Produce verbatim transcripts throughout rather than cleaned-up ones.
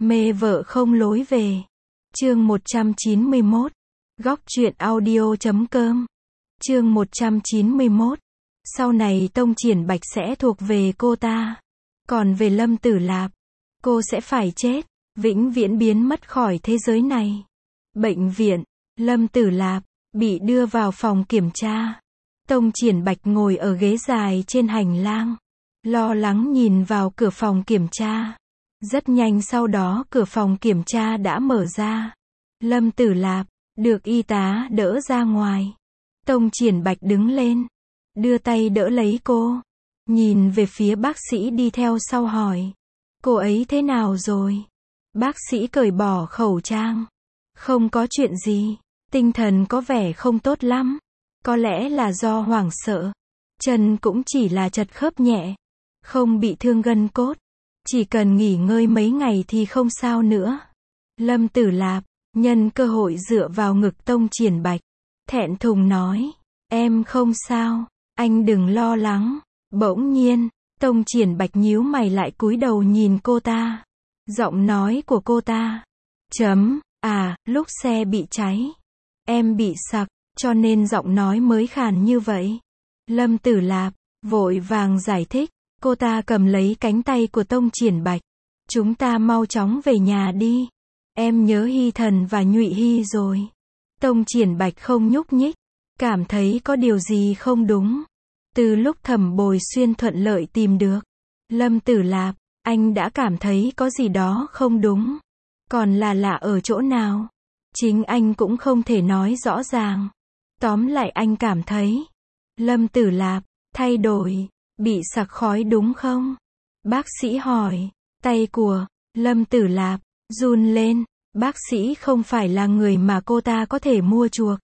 Mê vợ không lối về. Chương một trăm chín mươi mốt. Góc truyện audio chấm com. Chương một trăm chín mươi mốt. Sau này Tông Triển Bạch sẽ thuộc về cô ta. Còn về Lâm Tử Lạp, cô sẽ phải chết, vĩnh viễn biến mất khỏi thế giới này. Bệnh viện, Lâm Tử Lạp bị đưa vào phòng kiểm tra. Tông Triển Bạch ngồi ở ghế dài trên hành lang, lo lắng nhìn vào cửa phòng kiểm tra. Rất nhanh sau đó cửa phòng kiểm tra đã mở ra. Lâm Tử Lạp được y tá đỡ ra ngoài. Tông Triển Bạch đứng lên, đưa tay đỡ lấy cô, nhìn về phía bác sĩ đi theo sau hỏi: cô ấy thế nào rồi? Bác sĩ cởi bỏ khẩu trang. Không có chuyện gì, tinh thần có vẻ không tốt lắm. Có lẽ là do hoảng sợ. Chân cũng chỉ là chật khớp nhẹ, không bị thương gân cốt. Chỉ cần nghỉ ngơi mấy ngày thì không sao nữa. Lâm Tử Lạp nhân cơ hội dựa vào ngực Tông Triển Bạch, thẹn thùng nói: em không sao, anh đừng lo lắng. Bỗng nhiên, Tông Triển Bạch nhíu mày lại cúi đầu nhìn cô ta. Giọng nói của cô ta: chấm, à, lúc xe bị cháy, em bị sặc, cho nên giọng nói mới khàn như vậy. Lâm Tử Lạp vội vàng giải thích. Cô ta cầm lấy cánh tay của Tông Triển Bạch. Chúng ta mau chóng về nhà đi. Em nhớ Hy Thần và Nhụy Hy rồi. Tông Triển Bạch không nhúc nhích, cảm thấy có điều gì không đúng. Từ lúc Thẩm Bồi Xuyên thuận lợi tìm được Lâm Tử Lạp, anh đã cảm thấy có gì đó không đúng. Còn là lạ ở chỗ nào? Chính anh cũng không thể nói rõ ràng. Tóm lại anh cảm thấy Lâm Tử Lạp thay đổi. Bị sặc khói đúng không? Bác sĩ hỏi. Tay của Lâm Tử Lạp run lên. Bác sĩ không phải là người mà cô ta có thể mua chuộc.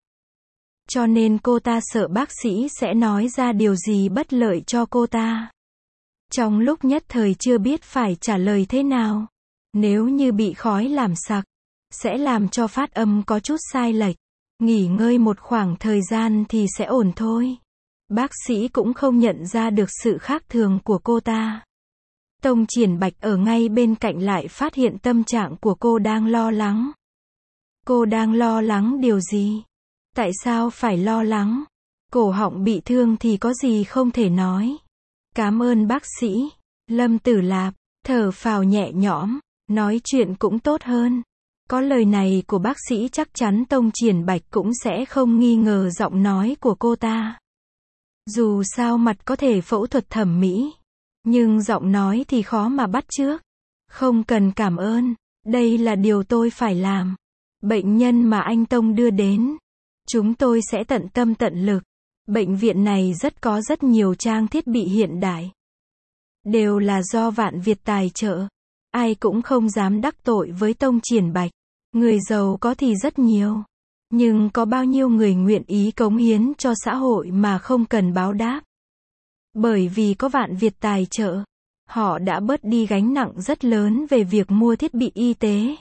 Cho nên cô ta sợ bác sĩ sẽ nói ra điều gì bất lợi cho cô ta. Trong lúc nhất thời chưa biết phải trả lời thế nào. Nếu như bị khói làm sặc, sẽ làm cho phát âm có chút sai lệch. Nghỉ ngơi một khoảng thời gian thì sẽ ổn thôi. Bác sĩ cũng không nhận ra được sự khác thường của cô ta. Tông Triển Bạch ở ngay bên cạnh lại phát hiện tâm trạng của cô đang lo lắng. Cô đang lo lắng điều gì? Tại sao phải lo lắng? Cổ họng bị thương thì có gì không thể nói. Cảm ơn bác sĩ. Lâm Tử Lạp thở phào nhẹ nhõm, nói chuyện cũng tốt hơn. Có lời này của bác sĩ chắc chắn Tông Triển Bạch cũng sẽ không nghi ngờ giọng nói của cô ta. Dù sao mặt có thể phẫu thuật thẩm mỹ, nhưng giọng nói thì khó mà bắt chước. Không cần cảm ơn, đây là điều tôi phải làm. Bệnh nhân mà anh Tông đưa đến, chúng tôi sẽ tận tâm tận lực. Bệnh viện này rất có rất nhiều trang thiết bị hiện đại. Đều là do Vạn Việt tài trợ. Ai cũng không dám đắc tội với Tông Triển Bạch. Người giàu có thì rất nhiều. Nhưng có bao nhiêu người nguyện ý cống hiến cho xã hội mà không cần báo đáp? Bởi vì có Vạn Việt tài trợ, họ đã bớt đi gánh nặng rất lớn về việc mua thiết bị y tế.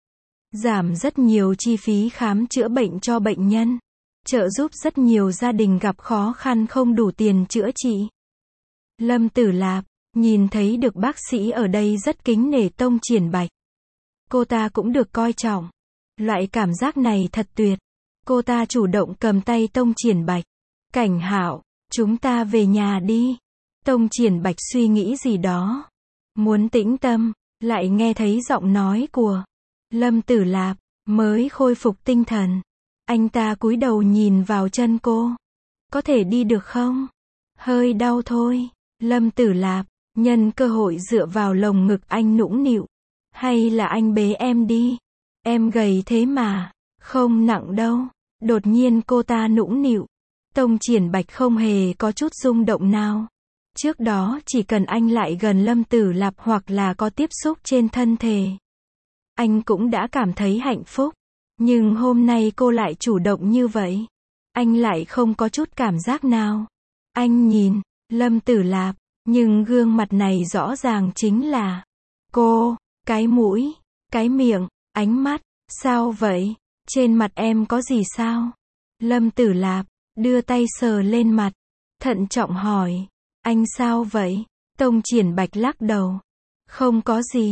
Giảm rất nhiều chi phí khám chữa bệnh cho bệnh nhân. Trợ giúp rất nhiều gia đình gặp khó khăn không đủ tiền chữa trị. Lâm Tử Lạp nhìn thấy được bác sĩ ở đây rất kính nể Tông Triển Bạch. Cô ta cũng được coi trọng. Loại cảm giác này thật tuyệt. Cô ta chủ động cầm tay Tông Triển Bạch. Cảnh Hạo, chúng ta về nhà đi. Tông Triển Bạch suy nghĩ gì đó, muốn tĩnh tâm, lại nghe thấy giọng nói của Lâm Tử Lạp, mới khôi phục tinh thần. Anh ta cúi đầu nhìn vào chân cô. Có thể đi được không? Hơi đau thôi. Lâm Tử Lạp nhân cơ hội dựa vào lồng ngực anh nũng nịu. Hay là anh bế em đi? Em gầy thế mà. Không nặng đâu. Đột nhiên cô ta nũng nịu. Tông Triển Bạch không hề có chút rung động nào. Trước đó chỉ cần anh lại gần Lâm Tử Lạp hoặc là có tiếp xúc trên thân thể, anh cũng đã cảm thấy hạnh phúc. Nhưng hôm nay cô lại chủ động như vậy. Anh lại không có chút cảm giác nào. Anh nhìn Lâm Tử Lạp, nhưng gương mặt này rõ ràng chính là cô. Cái mũi, cái miệng, ánh mắt, sao vậy? Trên mặt em có gì sao? Lâm Tử Lạp đưa tay sờ lên mặt, thận trọng hỏi. Anh sao vậy? Tông Triển Bạch lắc đầu. Không có gì.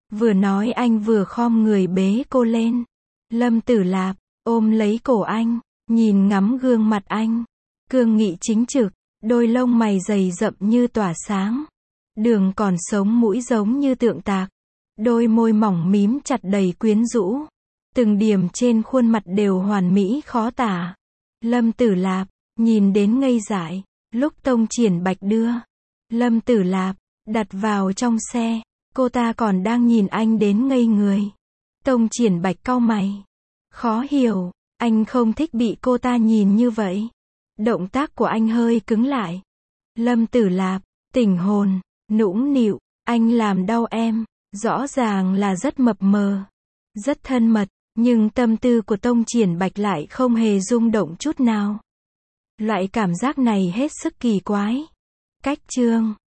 Vừa nói anh vừa khom người bế cô lên. Lâm Tử Lạp, ôm lấy cổ anh, nhìn ngắm gương mặt anh. Cương nghị chính trực, đôi lông mày dày rậm như tỏa sáng. Đường còn sống mũi giống như tượng tạc. Đôi môi mỏng mím chặt đầy quyến rũ. Từng điểm trên khuôn mặt đều hoàn mỹ khó tả. Lâm Tử Lạp, nhìn đến ngây dại. Lúc Tông Triển Bạch đưa Lâm Tử Lạp đặt vào trong xe, cô ta còn đang nhìn anh đến ngây người. Tông Triển Bạch cau mày. Khó hiểu, anh không thích bị cô ta nhìn như vậy. Động tác của anh hơi cứng lại. Lâm Tử Lạp, tỉnh hồn, nũng nịu, anh làm đau em, rõ ràng là rất mập mờ, rất thân mật, nhưng tâm tư của Tông Triển Bạch lại không hề rung động chút nào. Loại cảm giác này hết sức kỳ quái. Cách chương